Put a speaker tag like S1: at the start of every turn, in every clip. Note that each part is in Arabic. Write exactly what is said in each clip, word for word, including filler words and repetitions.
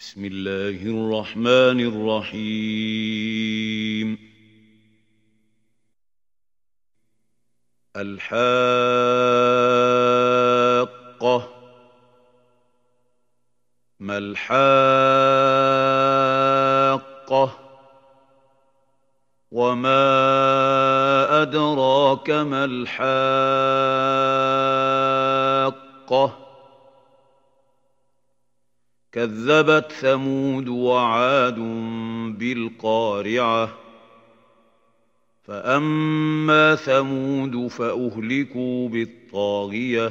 S1: بسم الله الرحمن الرحيم. الحاقة. ما الحاقة؟ وما أدراك ما الحاقة؟ كذبت ثمود وعاد بالقارعة. فأما ثمود فأهلكوا بالطاغية،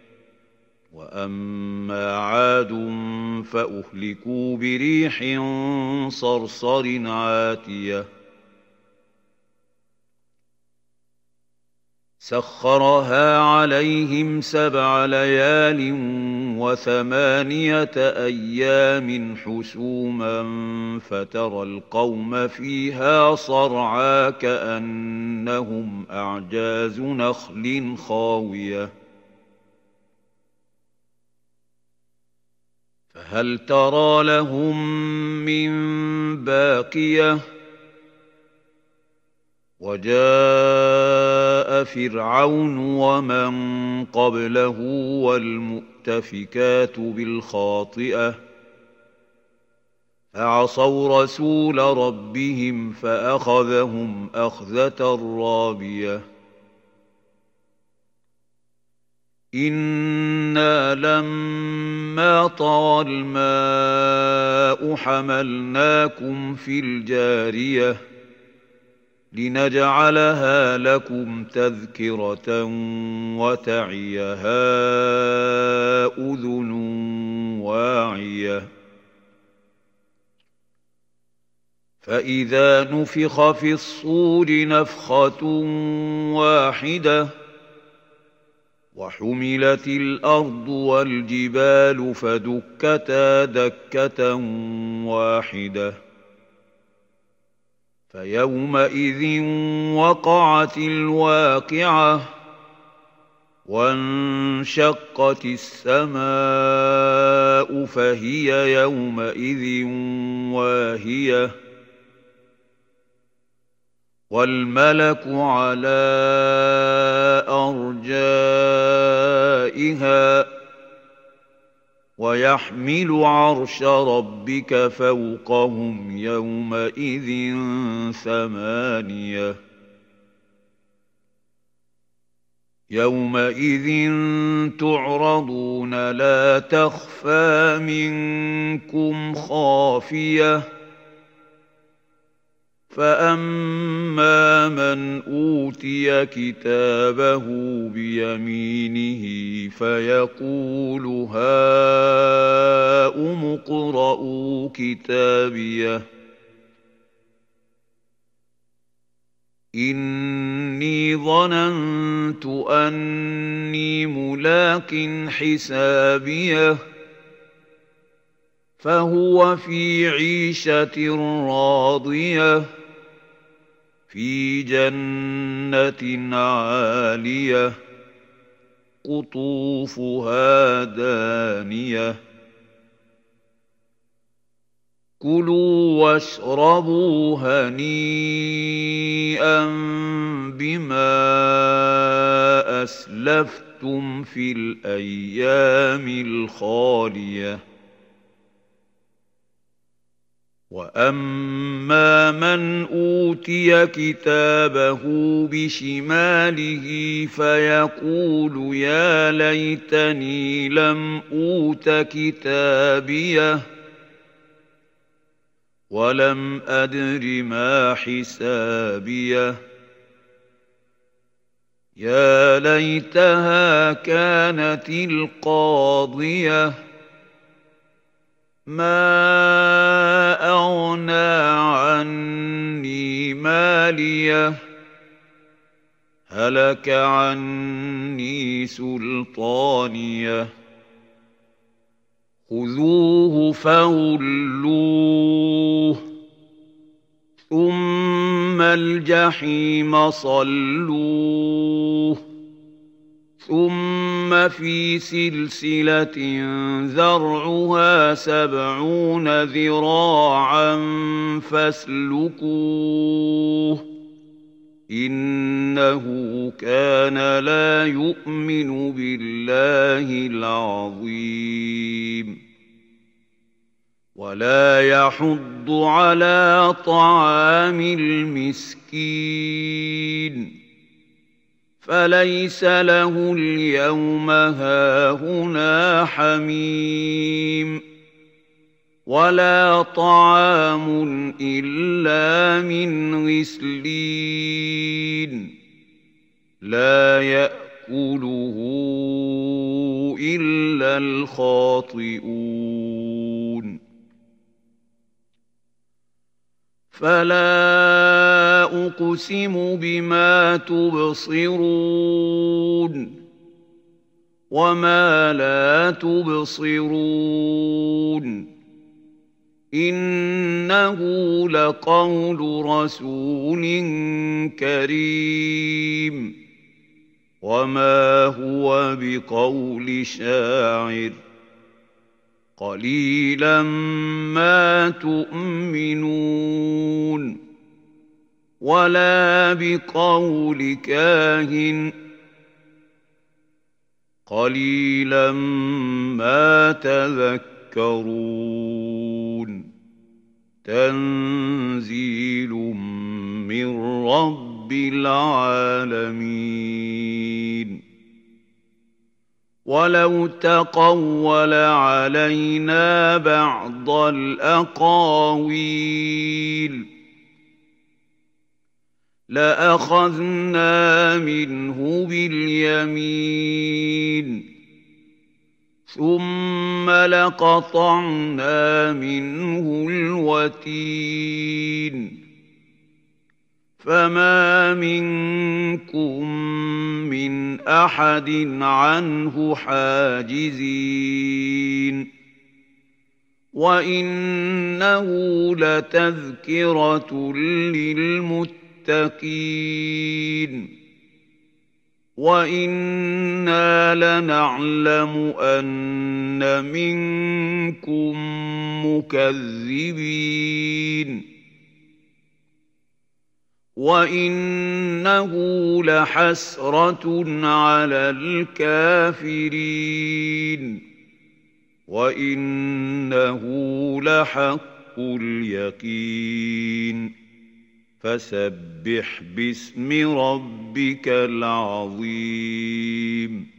S1: وأما عاد فأهلكوا بريح صرصر عاتية سخرها عليهم سبع ليال وثمانية أيام حسوما فترى القوم فيها صرعى كأنهم أعجاز نخل خاوية فهل ترى لهم من باقية؟ وجاء فرعون ومن قبله والمؤتفكات بالخاطئة فعصوا رسول ربهم فأخذهم أخذة رابية. إنا لما طغى الماء حملناكم في الجارية لنجعلها لكم تذكرة وتعيها أذن واعية. فإذا نفخ في الصور نفخة واحدة وحملت الأرض والجبال فدكتا دكة واحدة فيومئذ وقعت الواقعة وانشقت السماء فهي يومئذ واهية والملك على أرجائها ويحمل عرش ربك فوقهم يومئذ ثمانية يومئذ تعرضون لا تخفى منكم خافية فأما من أوتي كتابه بيمينه فيقول هاؤم اقرءوا كتابيه إني ظننت أني ملاق حسابيه فهو في عيشة راضية في جنة عالية قطوفها دانية كلوا واشربوا هنيئا بما أسلفتم في الأيام الخالية. وأما من أوتي كتابه بشماله فيقول يا ليتني لم أوت كتابيه ولم أدر ما حسابيه يا ليتها كانت القاضية ما أغنى عني ماليه هلك عني سلطانيه خذوه فغلوه ثم الجحيم صلوه ثم في سلسلة ذرعها سبعون ذراعا فاسلكوه إنه كان لا يؤمن بالله العظيم ولا يحض على طعام المسكين فليس له اليوم هاهنا حميم ولا طعام إلا من غسلين لا يأكله إلا الخاطئون فلا أقسم بما تبصرون وما لا تبصرون إنه لقول رسول كريم وما هو بقول شاعر قليلا ما تؤمنون ولا بقول كاهن قليلا ما تذكرون تنزيل من رب العالمين ولو تقول علينا بعض الأقاويل لأخذنا منه باليمين ثم لقطعنا منه الوتين فما منكم من أحد عنه حاجزين وإنه لتذكرة للمتقين وإنا لنعلم أن منكم مكذبين وإنه لحسرة على الكافرين وإنه لحق اليقين فسبح باسم ربك العظيم